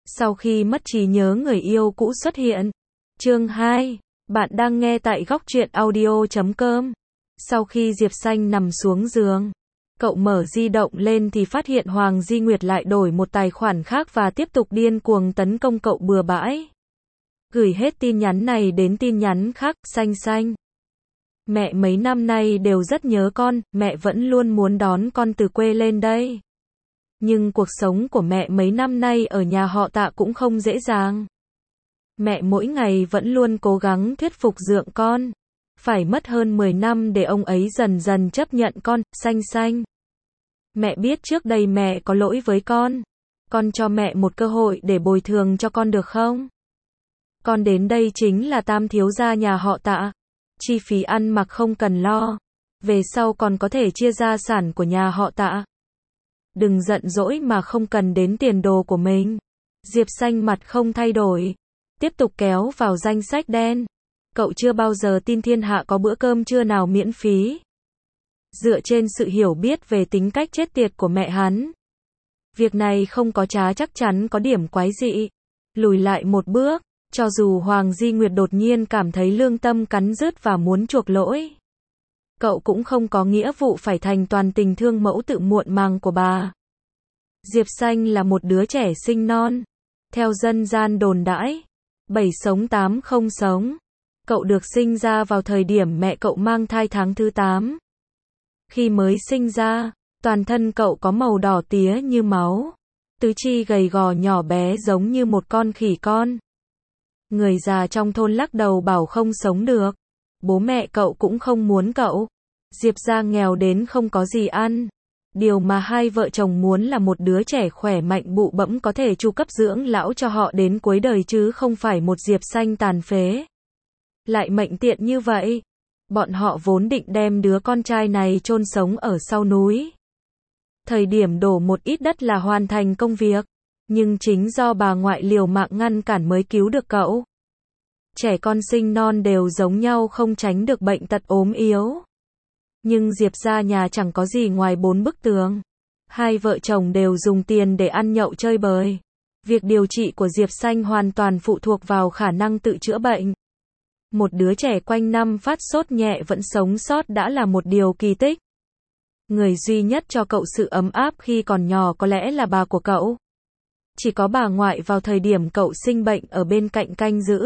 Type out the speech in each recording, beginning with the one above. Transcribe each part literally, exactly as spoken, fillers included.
Sau khi mất trí nhớ người yêu cũ xuất hiện. Chương hai. Bạn đang nghe tại góc truyện audio chấm com. Sau khi Diệp Xanh nằm xuống giường, cậu mở di động lên thì phát hiện Hoàng Di Nguyệt lại đổi một tài khoản khác và tiếp tục điên cuồng tấn công cậu bừa bãi. Gửi hết tin nhắn này đến tin nhắn khác, Xanh Xanh. Mẹ mấy năm nay đều rất nhớ con, mẹ vẫn luôn muốn đón con từ quê lên đây. Nhưng cuộc sống của mẹ mấy năm nay ở nhà họ Tạ cũng không dễ dàng. Mẹ mỗi ngày vẫn luôn cố gắng thuyết phục dượng con. Phải mất hơn mười năm để ông ấy dần dần chấp nhận con, Xanh Xanh. Mẹ biết trước đây mẹ có lỗi với con. Con cho mẹ một cơ hội để bồi thường cho con được không? Con đến đây chính là tam thiếu gia nhà họ Tạ. Chi phí ăn mặc không cần lo. Về sau còn có thể chia gia sản của nhà họ Tạ. Đừng giận dỗi mà không cần đến tiền đồ của mình. Diệp Xanh mặt không thay đổi. Tiếp tục kéo vào danh sách đen. Cậu chưa bao giờ tin thiên hạ có bữa cơm trưa nào miễn phí. Dựa trên sự hiểu biết về tính cách chết tiệt của mẹ hắn, việc này không có trá chắc chắn có điểm quái dị. Lùi lại một bước, cho dù Hoàng Di Nguyệt đột nhiên cảm thấy lương tâm cắn rứt và muốn chuộc lỗi, cậu cũng không có nghĩa vụ phải thành toàn tình thương mẫu tự muộn màng của bà. Diệp Xanh là một đứa trẻ sinh non. Theo dân gian đồn đãi, bảy sống tám không sống. Cậu được sinh ra vào thời điểm mẹ cậu mang thai tháng thứ tám. Khi mới sinh ra, toàn thân cậu có màu đỏ tía như máu. Tứ chi gầy gò nhỏ bé giống như một con khỉ con. Người già trong thôn lắc đầu bảo không sống được. Bố mẹ cậu cũng không muốn cậu. Diệp gia nghèo đến không có gì ăn. Điều mà hai vợ chồng muốn là một đứa trẻ khỏe mạnh bụ bẫm có thể chu cấp dưỡng lão cho họ đến cuối đời chứ không phải một Diệp Xanh tàn phế. Lại mệnh tiện như vậy. Bọn họ vốn định đem đứa con trai này chôn sống ở sau núi. Thời điểm đổ một ít đất là hoàn thành công việc. Nhưng chính do bà ngoại liều mạng ngăn cản mới cứu được cậu. Trẻ con sinh non đều giống nhau không tránh được bệnh tật ốm yếu. Nhưng Diệp gia nhà chẳng có gì ngoài bốn bức tường. Hai vợ chồng đều dùng tiền để ăn nhậu chơi bời. Việc điều trị của Diệp Xanh hoàn toàn phụ thuộc vào khả năng tự chữa bệnh. Một đứa trẻ quanh năm phát sốt nhẹ vẫn sống sót đã là một điều kỳ tích. Người duy nhất cho cậu sự ấm áp khi còn nhỏ có lẽ là bà của cậu. Chỉ có bà ngoại vào thời điểm cậu sinh bệnh ở bên cạnh canh giữ.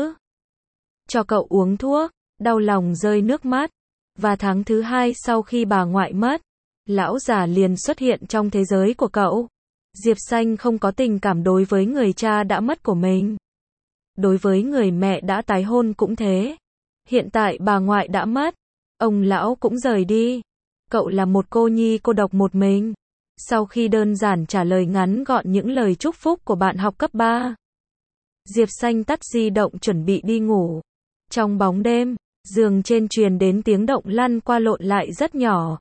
Cho cậu uống thuốc, đau lòng rơi nước mắt. Và tháng thứ hai sau khi bà ngoại mất, lão già liền xuất hiện trong thế giới của cậu. Diệp Xanh không có tình cảm đối với người cha đã mất của mình. Đối với người mẹ đã tái hôn cũng thế. Hiện tại bà ngoại đã mất, ông lão cũng rời đi. Cậu là một cô nhi cô độc một mình. Sau khi đơn giản trả lời ngắn gọn những lời chúc phúc của bạn học cấp ba, Diệp Xanh tắt di động chuẩn bị đi ngủ. Trong bóng đêm, giường trên truyền đến tiếng động lăn qua lộn lại rất nhỏ.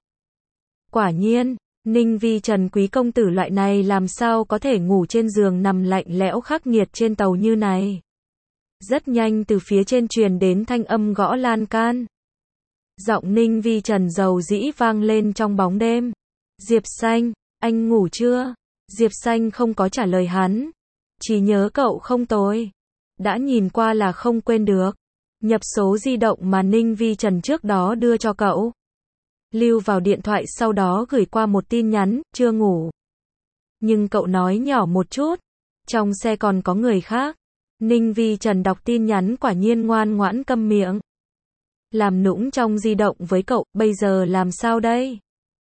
Quả nhiên, Ninh Vi Trần quý công tử loại này làm sao có thể ngủ trên giường nằm lạnh lẽo khắc nghiệt trên tàu như này. Rất nhanh từ phía trên truyền đến thanh âm gõ lan can. Giọng Ninh Vi Trần dầu dĩ vang lên trong bóng đêm. Diệp Xanh, anh ngủ chưa? Diệp Xanh không có trả lời hắn. Chỉ nhớ cậu không tồi. Đã nhìn qua là không quên được. Nhập số di động mà Ninh Vi Trần trước đó đưa cho cậu. Lưu vào điện thoại sau đó gửi qua một tin nhắn, chưa ngủ. Nhưng cậu nói nhỏ một chút. Trong xe còn có người khác. Ninh Vi Trần đọc tin nhắn quả nhiên ngoan ngoãn câm miệng. Làm nũng trong di động với cậu, bây giờ làm sao đây?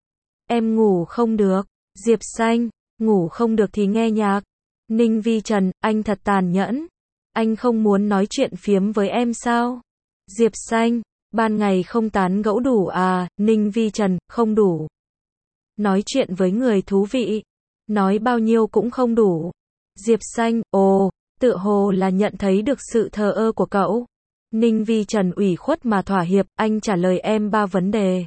Em ngủ không được. Diệp Xanh, ngủ không được thì nghe nhạc. Ninh Vi Trần, anh thật tàn nhẫn. Anh không muốn nói chuyện phiếm với em sao? Diệp Xanh, ban ngày không tán gẫu đủ à? Ninh Vi Trần, không đủ. Nói chuyện với người thú vị. Nói bao nhiêu cũng không đủ. Diệp Xanh, ồ, tựa hồ là nhận thấy được sự thờ ơ của cậu. Ninh Vi Trần ủy khuất mà thỏa hiệp, anh trả lời em ba vấn đề.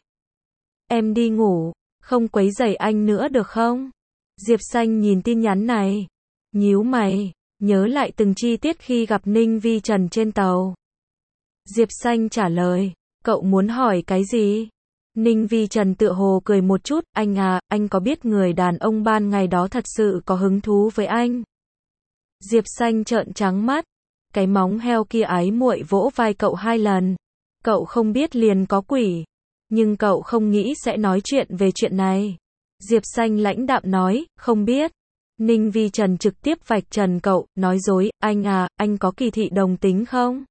Em đi ngủ, không quấy rầy anh nữa được không? Diệp Xanh nhìn tin nhắn này. Nhíu mày, nhớ lại từng chi tiết khi gặp Ninh Vi Trần trên tàu. Diệp Xanh trả lời, cậu muốn hỏi cái gì? Ninh Vi Trần tựa hồ cười một chút, anh à, anh có biết người đàn ông ban ngày đó thật sự có hứng thú với anh? Diệp Xanh trợn trắng mắt. Cái móng heo kia ái muội vỗ vai cậu hai lần. Cậu không biết liền có quỷ. Nhưng cậu không nghĩ sẽ nói chuyện về chuyện này. Diệp Xanh lãnh đạm nói, không biết. Ninh Vi Trần trực tiếp vạch trần cậu, nói dối, anh à, anh có kỳ thị đồng tính không?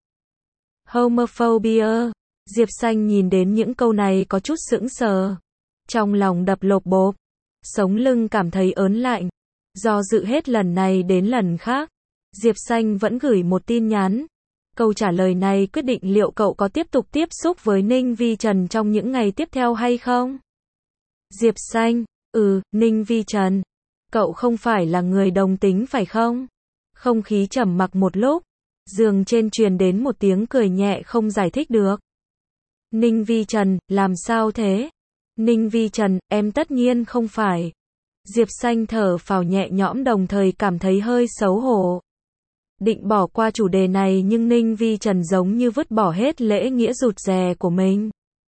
Homophobia. Diệp Xanh nhìn đến những câu này có chút sững sờ. Trong lòng đập lộp bộp. Sống lưng cảm thấy ớn lạnh. Do dự hết lần này đến lần khác. Diệp Xanh vẫn gửi một tin nhắn. Câu trả lời này quyết định liệu cậu có tiếp tục tiếp xúc với Ninh Vi Trần trong những ngày tiếp theo hay không? Diệp Xanh, ừ, Ninh Vi Trần. Cậu không phải là người đồng tính phải không? Không khí trầm mặc một lúc. Giường trên truyền đến một tiếng cười nhẹ không giải thích được. Ninh Vi Trần, làm sao thế? Ninh Vi Trần, em tất nhiên không phải. Diệp Xanh thở phào nhẹ nhõm đồng thời cảm thấy hơi xấu hổ. Định bỏ qua chủ đề này nhưng Ninh Vi Trần giống như vứt bỏ hết lễ nghĩa rụt rè của mình.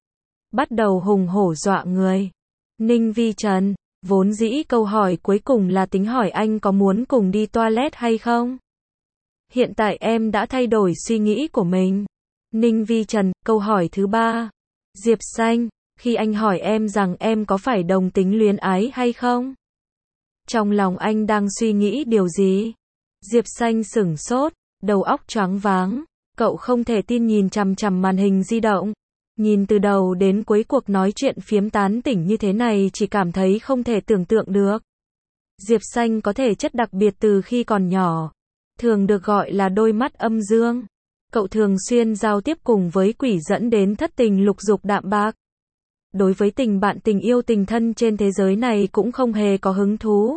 Bắt đầu hùng hổ dọa người. Ninh Vi Trần, vốn dĩ câu hỏi cuối cùng là tính hỏi anh có muốn cùng đi toilet hay không? Hiện tại em đã thay đổi suy nghĩ của mình. Ninh Vi Trần, câu hỏi thứ ba. Diệp Xanh, khi anh hỏi em rằng em có phải đồng tính luyến ái hay không? Trong lòng anh đang suy nghĩ điều gì? Diệp Xanh sửng sốt, đầu óc choáng váng. Cậu không thể tin nhìn chằm chằm màn hình di động. Nhìn từ đầu đến cuối cuộc nói chuyện phiếm tán tỉnh như thế này chỉ cảm thấy không thể tưởng tượng được. Diệp Xanh có thể chất đặc biệt từ khi còn nhỏ. Thường được gọi là đôi mắt âm dương. Cậu thường xuyên giao tiếp cùng với quỷ dẫn đến thất tình lục dục đạm bạc. Đối với tình bạn tình yêu tình thân trên thế giới này cũng không hề có hứng thú.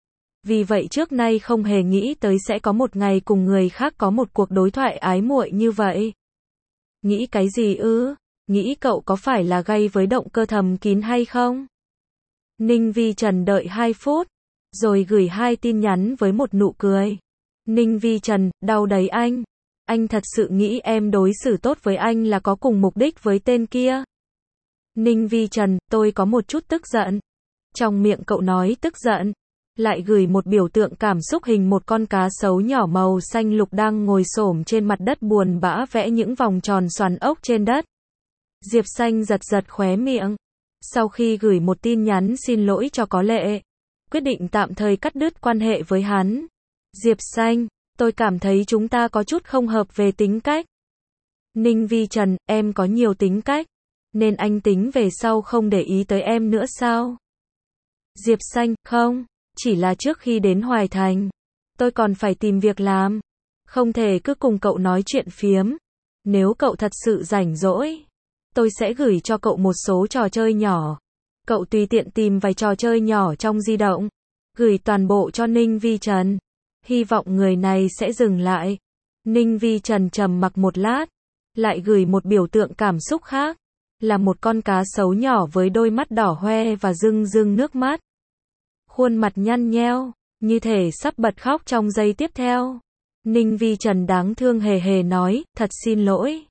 Vì vậy trước nay không hề nghĩ tới sẽ có một ngày cùng người khác có một cuộc đối thoại ái muội như vậy. Nghĩ cái gì ư? Nghĩ cậu có phải là gay với động cơ thầm kín hay không? Ninh Vi Trần đợi hai phút, rồi gửi hai tin nhắn với một nụ cười. Ninh Vi Trần, đau đấy anh. Anh thật sự nghĩ em đối xử tốt với anh là có cùng mục đích với tên kia. Ninh Vi Trần, tôi có một chút tức giận. Trong miệng cậu nói tức giận. Lại gửi một biểu tượng cảm xúc hình một con cá sấu nhỏ màu xanh lục đang ngồi xổm trên mặt đất buồn bã vẽ những vòng tròn xoắn ốc trên đất. Diệp Xanh giật giật khóe miệng. Sau khi gửi một tin nhắn xin lỗi cho có lệ, quyết định tạm thời cắt đứt quan hệ với hắn. Diệp Xanh, tôi cảm thấy chúng ta có chút không hợp về tính cách. Ninh Vi Trần, em có nhiều tính cách, nên anh tính về sau không để ý tới em nữa sao? Diệp Xanh, không, chỉ là trước khi đến Hoài Thành, tôi còn phải tìm việc làm. Không thể cứ cùng cậu nói chuyện phiếm. Nếu cậu thật sự rảnh rỗi, tôi sẽ gửi cho cậu một số trò chơi nhỏ. Cậu tùy tiện tìm vài trò chơi nhỏ trong di động, gửi toàn bộ cho Ninh Vi Trần. Hy vọng người này sẽ dừng lại. Ninh Vi Trần trầm mặc một lát, lại gửi một biểu tượng cảm xúc khác, là một con cá sấu nhỏ với đôi mắt đỏ hoe và rưng rưng nước mắt. Khuôn mặt nhăn nheo, như thể sắp bật khóc trong giây tiếp theo. Ninh Vi Trần đáng thương hề hề nói, thật xin lỗi.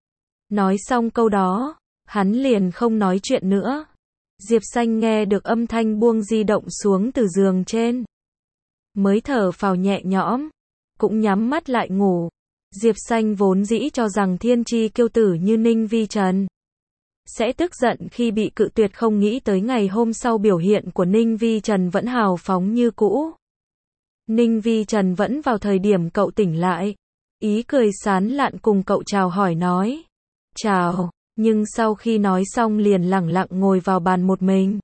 Nói xong câu đó, hắn liền không nói chuyện nữa. Diệp Xanh nghe được âm thanh buông di động xuống từ giường trên. Mới thở phào nhẹ nhõm, cũng nhắm mắt lại ngủ. Diệp Xanh vốn dĩ cho rằng thiên chi kiêu tử như Ninh Vi Trần sẽ tức giận khi bị cự tuyệt, không nghĩ tới ngày hôm sau biểu hiện của Ninh Vi Trần vẫn hào phóng như cũ. Ninh Vi Trần vẫn vào thời điểm cậu tỉnh lại, ý cười sán lạn cùng cậu chào hỏi nói, chào, nhưng sau khi nói xong liền lẳng lặng ngồi vào bàn một mình.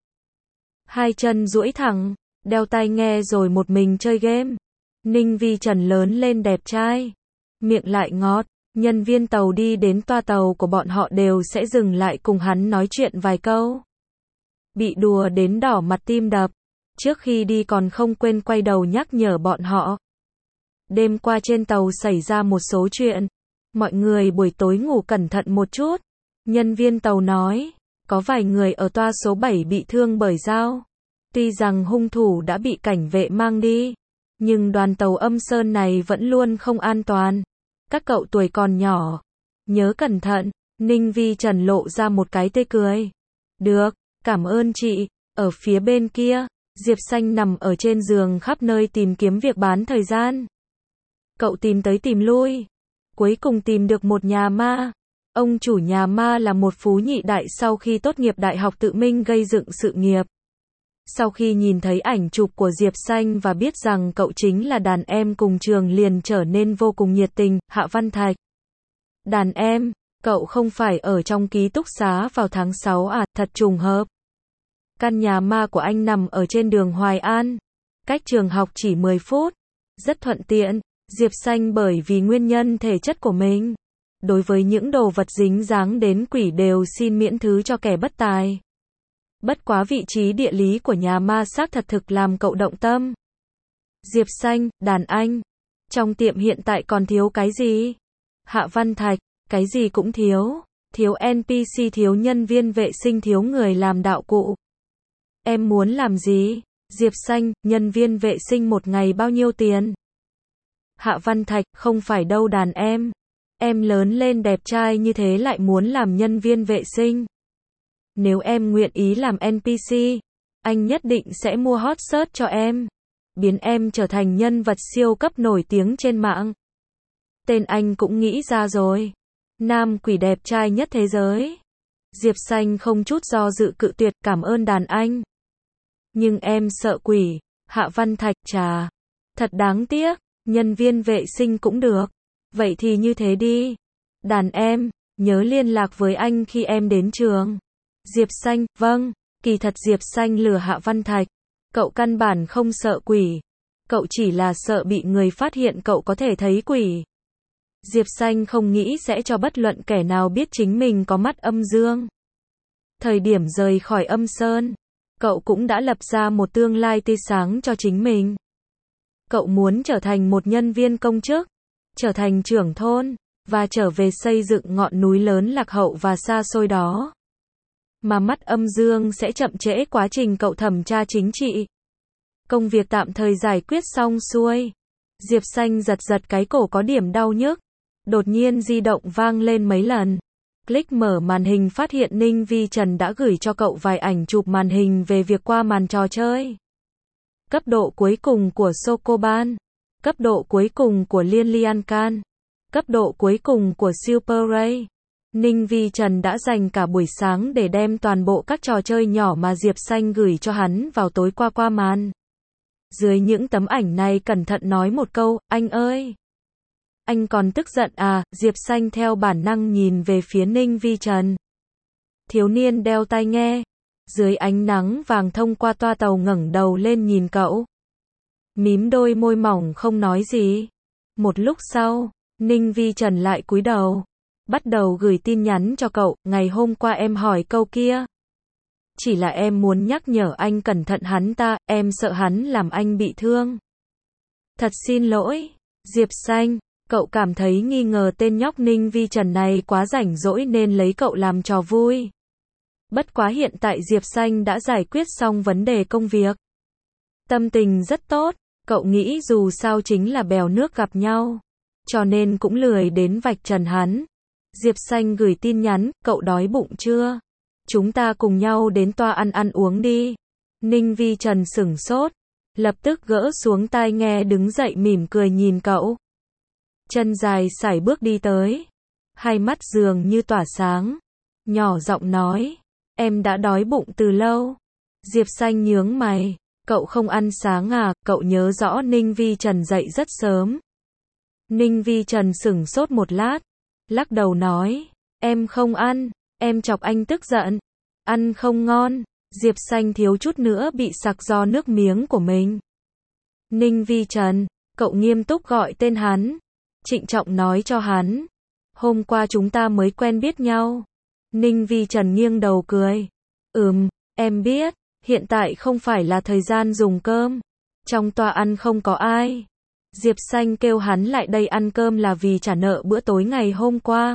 Hai chân duỗi thẳng, đeo tai nghe rồi một mình chơi game. Ninh Vi Trần lớn lên đẹp trai, miệng lại ngọt. Nhân viên tàu đi đến toa tàu của bọn họ đều sẽ dừng lại cùng hắn nói chuyện vài câu. Bị đùa đến đỏ mặt tim đập, trước khi đi còn không quên quay đầu nhắc nhở bọn họ. Đêm qua trên tàu xảy ra một số chuyện, mọi người buổi tối ngủ cẩn thận một chút. Nhân viên tàu nói, có vài người ở toa số bảy bị thương bởi dao. Tuy rằng hung thủ đã bị cảnh vệ mang đi, nhưng đoàn tàu Âm Sơn này vẫn luôn không an toàn. Các cậu tuổi còn nhỏ, nhớ cẩn thận. Ninh Vi Trần lộ ra một cái tươi cười. Được, cảm ơn chị. Ở phía bên kia, Diệp Xanh nằm ở trên giường khắp nơi tìm kiếm việc bán thời gian. Cậu tìm tới tìm lui. Cuối cùng tìm được một nhà ma. Ông chủ nhà ma là một phú nhị đại sau khi tốt nghiệp đại học tự mình gây dựng sự nghiệp. Sau khi nhìn thấy ảnh chụp của Diệp Xanh và biết rằng cậu chính là đàn em cùng trường liền trở nên vô cùng nhiệt tình. Hạ Văn Thạch. Đàn em, cậu không phải ở trong ký túc xá vào tháng sáu à, thật trùng hợp. Căn nhà ma của anh nằm ở trên đường Hoài An, cách trường học chỉ mười phút, rất thuận tiện. Diệp Xanh bởi vì nguyên nhân thể chất của mình, đối với những đồ vật dính dáng đến quỷ đều xin miễn thứ cho kẻ bất tài. Bất quá vị trí địa lý của nhà ma xác thật thực làm cậu động tâm. Diệp Xanh, đàn anh, trong tiệm hiện tại còn thiếu cái gì? Hạ Văn Thạch, cái gì cũng thiếu, thiếu en pê xê, thiếu nhân viên vệ sinh, thiếu người làm đạo cụ. Em muốn làm gì? Diệp Xanh, nhân viên vệ sinh một ngày bao nhiêu tiền? Hạ Văn Thạch, không phải đâu đàn em. Em lớn lên đẹp trai như thế lại muốn làm nhân viên vệ sinh. Nếu em nguyện ý làm en pê xê, anh nhất định sẽ mua hot search cho em. Biến em trở thành nhân vật siêu cấp nổi tiếng trên mạng. Tên anh cũng nghĩ ra rồi. Nam quỷ đẹp trai nhất thế giới. Diệp Xanh không chút do dự cự tuyệt, cảm ơn đàn anh. Nhưng em sợ quỷ. Hạ Văn Thạch, chà. Thật đáng tiếc, nhân viên vệ sinh cũng được. Vậy thì như thế đi. Đàn em, nhớ liên lạc với anh khi em đến trường. Diệp Xanh, vâng. Kỳ thật Diệp Xanh lừa Hạ Văn Thạch. Cậu căn bản không sợ quỷ. Cậu chỉ là sợ bị người phát hiện cậu có thể thấy quỷ. Diệp Xanh không nghĩ sẽ cho bất luận kẻ nào biết chính mình có mắt âm dương. Thời điểm rời khỏi âm sơn, cậu cũng đã lập ra một tương lai tươi sáng cho chính mình. Cậu muốn trở thành một nhân viên công chức, trở thành trưởng thôn, và trở về xây dựng ngọn núi lớn lạc hậu và xa xôi đó. Mà mắt âm dương sẽ chậm trễ quá trình cậu thẩm tra chính trị. Công việc tạm thời giải quyết xong xuôi. Diệp Xanh giật giật cái cổ có điểm đau nhức. Đột nhiên di động vang lên mấy lần. Click mở màn hình phát hiện Ninh Vi Trần đã gửi cho cậu vài ảnh chụp màn hình về việc qua màn trò chơi. Cấp độ cuối cùng của Sokoban. Cấp độ cuối cùng của Liên Lian Can. Cấp độ cuối cùng của Super Ray. Ninh Vi Trần đã dành cả buổi sáng để đem toàn bộ các trò chơi nhỏ mà Diệp Xanh gửi cho hắn vào tối qua qua màn. Dưới những tấm ảnh này cẩn thận nói một câu, anh ơi. Anh còn tức giận à? Diệp Xanh theo bản năng nhìn về phía Ninh Vi Trần. Thiếu niên đeo tai nghe. Dưới ánh nắng vàng thông qua toa tàu ngẩng đầu lên nhìn cậu. Mím đôi môi mỏng không nói gì. Một lúc sau, Ninh Vi Trần lại cúi đầu. Bắt đầu gửi tin nhắn cho cậu, ngày hôm qua em hỏi câu kia. Chỉ là em muốn nhắc nhở anh cẩn thận hắn ta, em sợ hắn làm anh bị thương. Thật xin lỗi, Diệp Xanh, cậu cảm thấy nghi ngờ tên nhóc Ninh Vi Trần này quá rảnh rỗi nên lấy cậu làm trò vui. Bất quá hiện tại Diệp Xanh đã giải quyết xong vấn đề công việc. Tâm tình rất tốt, cậu nghĩ dù sao chính là bèo nước gặp nhau. Cho nên cũng lười đến vạch trần hắn. Diệp Xanh gửi tin nhắn, cậu đói bụng chưa? Chúng ta cùng nhau đến toa ăn ăn uống đi. Ninh Vi Trần sửng sốt, lập tức gỡ xuống tai nghe đứng dậy mỉm cười nhìn cậu. Chân dài sải bước đi tới. Hai mắt dường như tỏa sáng. Nhỏ giọng nói, em đã đói bụng từ lâu. Diệp Xanh nhướng mày, cậu không ăn sáng à? Cậu nhớ rõ Ninh Vi Trần dậy rất sớm. Ninh Vi Trần sửng sốt một lát, lắc đầu nói, em không ăn, em chọc anh tức giận, ăn không ngon. Diệp Xanh thiếu chút nữa bị sặc do nước miếng của mình. Ninh Vi Trần, cậu nghiêm túc gọi tên hắn, trịnh trọng nói cho hắn, hôm qua chúng ta mới quen biết nhau. Ninh Vi Trần nghiêng đầu cười, ừm, em biết, hiện tại không phải là thời gian dùng cơm, trong toa ăn không có ai. Diệp Xanh kêu hắn lại đây ăn cơm là vì trả nợ bữa tối ngày hôm qua.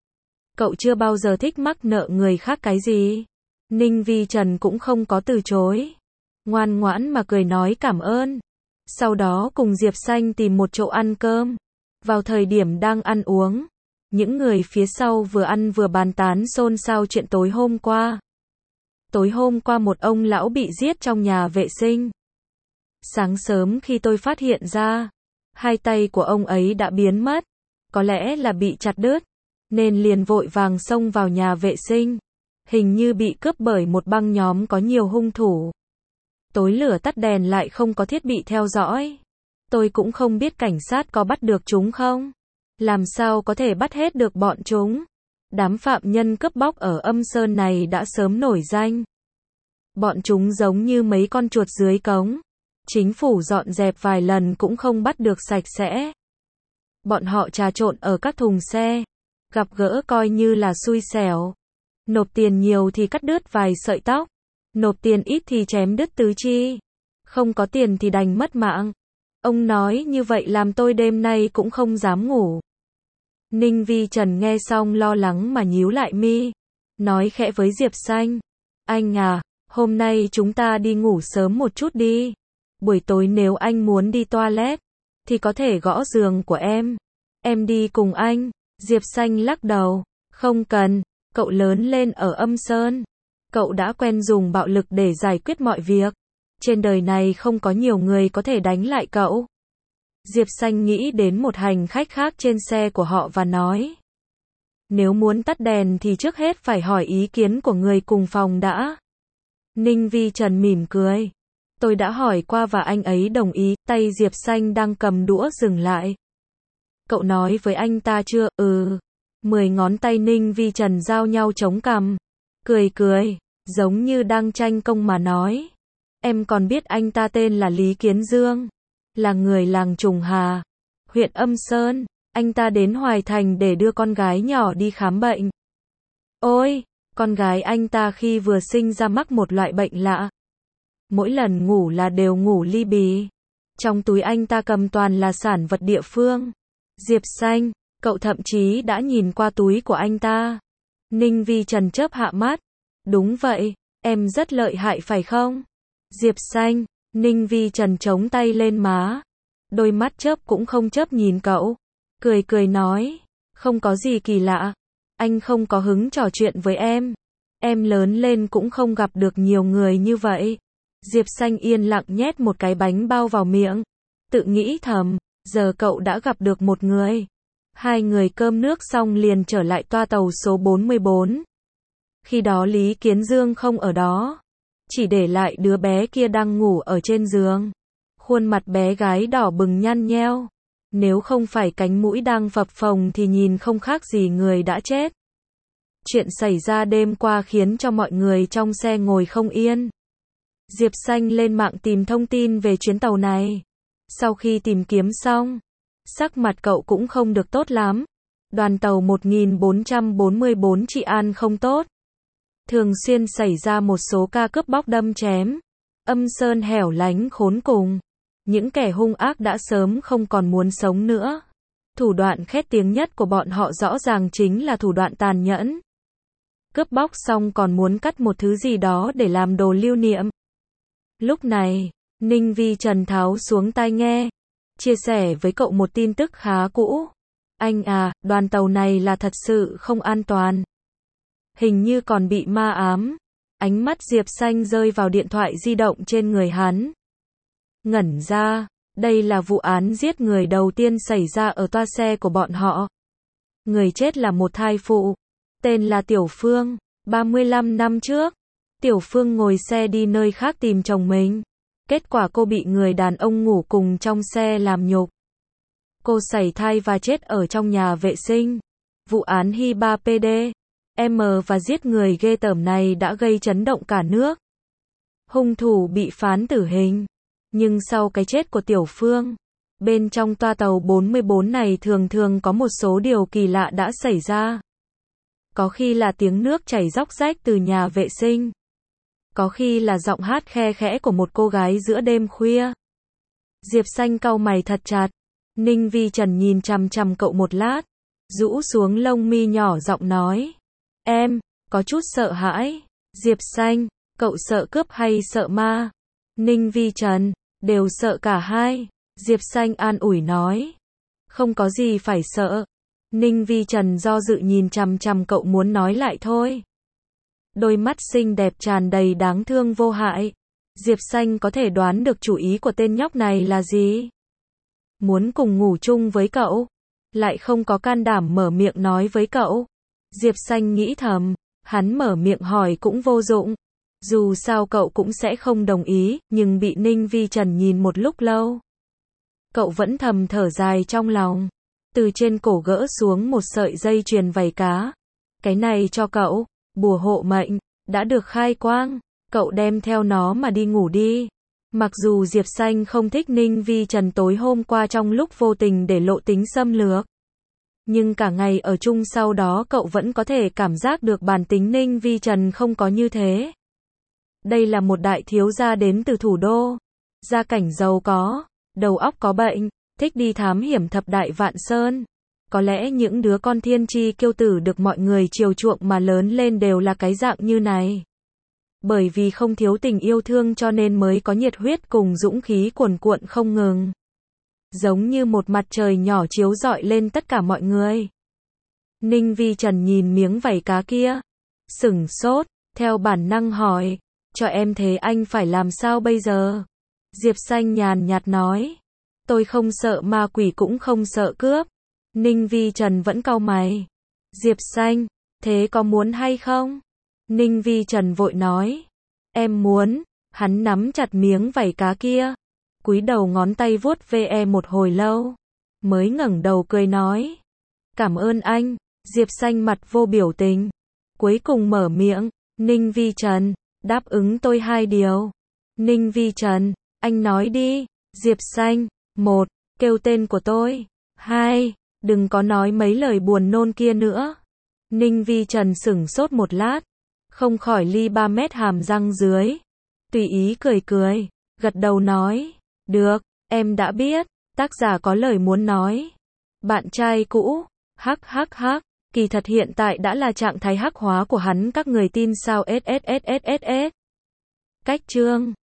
Cậu chưa bao giờ thích mắc nợ người khác cái gì. Ninh Vi Trần cũng không có từ chối. Ngoan ngoãn mà cười nói cảm ơn. Sau đó cùng Diệp Xanh tìm một chỗ ăn cơm. Vào thời điểm đang ăn uống, những người phía sau vừa ăn vừa bàn tán xôn xao chuyện tối hôm qua. Tối hôm qua một ông lão bị giết trong nhà vệ sinh. Sáng sớm khi tôi phát hiện ra, Hai tay của ông ấy đã biến mất, có lẽ là bị chặt đứt, nên liền vội vàng xông vào nhà vệ sinh. Hình như bị cướp bởi một băng nhóm có nhiều hung thủ. Tối lửa tắt đèn lại không có thiết bị theo dõi. Tôi cũng không biết cảnh sát có bắt được chúng không? Làm sao có thể bắt hết được bọn chúng? Đám phạm nhân cướp bóc ở Âm Sơn này đã sớm nổi danh. Bọn chúng giống như mấy con chuột dưới cống. Chính phủ dọn dẹp vài lần cũng không bắt được sạch sẽ. Bọn họ trà trộn ở các thùng xe. Gặp gỡ coi như là xui xẻo. Nộp tiền nhiều thì cắt đứt vài sợi tóc. Nộp tiền ít thì chém đứt tứ chi. Không có tiền thì đành mất mạng. Ông nói như vậy làm tôi đêm nay cũng không dám ngủ. Ninh Vi Trần nghe xong lo lắng mà nhíu lại mi. Nói khẽ với Diệp Xanh. Anh à, hôm nay chúng ta đi ngủ sớm một chút đi. Buổi tối nếu anh muốn đi toilet, thì có thể gõ giường của em. Em đi cùng anh. Diệp Xanh lắc đầu. Không cần, cậu lớn lên ở Âm Sơn. Cậu đã quen dùng bạo lực để giải quyết mọi việc. Trên đời này không có nhiều người có thể đánh lại cậu. Diệp Xanh nghĩ đến một hành khách khác trên xe của họ và nói. Nếu muốn tắt đèn thì trước hết phải hỏi ý kiến của người cùng phòng đã. Ninh Vi Trần mỉm cười. Tôi đã hỏi qua và anh ấy đồng ý. Tay Diệp Xanh đang cầm đũa dừng lại. Cậu nói với anh ta chưa? Ừ. Mười ngón tay Ninh Vi Trần giao nhau chống cằm. Cười cười, giống như đang tranh công mà nói. Em còn biết anh ta tên là Lý Kiến Dương. Là người làng Trùng Hà, huyện Âm Sơn. Anh ta đến Hoài Thành để đưa con gái nhỏ đi khám bệnh. Ôi, con gái anh ta khi vừa sinh ra mắc một loại bệnh lạ. Mỗi lần ngủ là đều ngủ ly bì. Trong túi anh ta cầm toàn là sản vật địa phương. Diệp Xanh, cậu thậm chí đã nhìn qua túi của anh ta. Ninh Vi Trần chớp hạ mắt. Đúng vậy, em rất lợi hại phải không? Diệp Xanh, Ninh Vi Trần chống tay lên má. Đôi mắt chớp cũng không chớp nhìn cậu. Cười cười nói. Không có gì kỳ lạ. Anh không có hứng trò chuyện với em. Em lớn lên cũng không gặp được nhiều người như vậy. Diệp Xanh yên lặng nhét một cái bánh bao vào miệng. Tự nghĩ thầm, giờ cậu đã gặp được một người. Hai người cơm nước xong liền trở lại toa tàu số bốn mươi bốn. Khi đó Lý Kiến Dương không ở đó. Chỉ để lại đứa bé kia đang ngủ ở trên giường. Khuôn mặt bé gái đỏ bừng nhăn nheo. Nếu không phải cánh mũi đang phập phồng thì nhìn không khác gì người đã chết. Chuyện xảy ra đêm qua khiến cho mọi người trong xe ngồi không yên. Diệp Xanh lên mạng tìm thông tin về chuyến tàu này. Sau khi tìm kiếm xong, sắc mặt cậu cũng không được tốt lắm. Đoàn tàu một nghìn bốn trăm bốn mươi bốn Trị An không tốt. Thường xuyên xảy ra một số ca cướp bóc đâm chém. Âm Sơn hẻo lánh khốn cùng. Những kẻ hung ác đã sớm không còn muốn sống nữa. Thủ đoạn khét tiếng nhất của bọn họ rõ ràng chính là thủ đoạn tàn nhẫn. Cướp bóc xong còn muốn cắt một thứ gì đó để làm đồ lưu niệm. Lúc này, Ninh Vi Trần tháo xuống tai nghe. Chia sẻ với cậu một tin tức khá cũ. Anh à, đoàn tàu này là thật sự không an toàn. Hình như còn bị ma ám. Ánh mắt Diệp Xanh rơi vào điện thoại di động trên người hắn. Ngẩn ra, đây là vụ án giết người đầu tiên xảy ra ở toa xe của bọn họ. Người chết là một thai phụ. Tên là Tiểu Phương. ba mươi lăm năm trước, Tiểu Phương ngồi xe đi nơi khác tìm chồng mình. Kết quả cô bị người đàn ông ngủ cùng trong xe làm nhục. Cô sảy thai và chết ở trong nhà vệ sinh. Vụ án Hiba pê đê em và giết người ghê tởm này đã gây chấn động cả nước. Hung thủ bị phán tử hình. Nhưng sau cái chết của Tiểu Phương, bên trong toa tàu bốn mươi bốn này thường thường có một số điều kỳ lạ đã xảy ra. Có khi là tiếng nước chảy róc rách từ nhà vệ sinh. Có khi là giọng hát khe khẽ của một cô gái giữa đêm khuya. Diệp Xanh cau mày thật chặt. Ninh Vi Trần nhìn chằm chằm cậu một lát. Rũ xuống lông mi nhỏ giọng nói. Em, có chút sợ hãi. Diệp Xanh, cậu sợ cướp hay sợ ma? Ninh Vi Trần, đều sợ cả hai. Diệp Xanh an ủi nói. Không có gì phải sợ. Ninh Vi Trần do dự nhìn chằm chằm cậu muốn nói lại thôi. Đôi mắt xinh đẹp tràn đầy đáng thương vô hại. Diệp Xanh có thể đoán được chủ ý của tên nhóc này là gì? muốn cùng ngủ chung với cậu, lại không có can đảm mở miệng nói với cậu. Diệp Xanh nghĩ thầm, hắn mở miệng hỏi cũng vô dụng. Dù sao cậu cũng sẽ không đồng ý, nhưng bị Ninh Vi Trần nhìn một lúc lâu. Cậu vẫn thầm thở dài trong lòng. Từ trên cổ gỡ xuống một sợi dây chuyền vảy cá. Cái này cho cậu, bùa hộ mệnh, đã được khai quang. Cậu đem theo nó mà đi ngủ đi. Mặc dù Diệp Xanh không thích Ninh Vi Trần tối hôm qua trong lúc vô tình để lộ tính xâm lược. Nhưng cả ngày ở chung sau đó cậu vẫn có thể cảm giác được bản tính Ninh Vi Trần không có như thế. Đây là một đại thiếu gia đến từ thủ đô. Gia cảnh giàu có, đầu óc có bệnh, thích đi thám hiểm thập đại vạn sơn. Có lẽ những đứa con thiên chi kiêu tử được mọi người chiều chuộng mà lớn lên đều là cái dạng như này. Bởi vì không thiếu tình yêu thương cho nên mới có nhiệt huyết cùng dũng khí cuồn cuộn không ngừng. Giống như một mặt trời nhỏ chiếu rọi lên tất cả mọi người. Ninh Vi Trần nhìn miếng vảy cá kia, sửng sốt, theo bản năng hỏi, cho em thế anh phải làm sao bây giờ? Diệp Xanh nhàn nhạt nói, tôi không sợ ma quỷ cũng không sợ cướp. Ninh Vi Trần vẫn cau mày. Diệp Xanh, thế có muốn hay không? Ninh Vi Trần vội nói, em muốn. Hắn nắm chặt miếng vảy cá kia, cúi đầu ngón tay vuốt ve một hồi lâu, mới ngẩng đầu cười nói, cảm ơn anh. Diệp Xanh mặt vô biểu tình, cuối cùng mở miệng, Ninh Vi Trần, đáp ứng tôi hai điều. Ninh Vi Trần, anh nói đi. Diệp Xanh, một, kêu tên của tôi. Hai, đừng có nói mấy lời buồn nôn kia nữa. Ninh Vi Trần sửng sốt một lát, không khỏi li ba mét hàm răng dưới. Tùy ý cười cười, gật đầu nói, được, em đã biết. Tác giả có lời muốn nói. Bạn trai cũ, hắc hắc hắc, kỳ thật hiện tại đã là trạng thái hắc hóa của hắn, các người tin sao? ét ét ét ét ét ét. Cách chương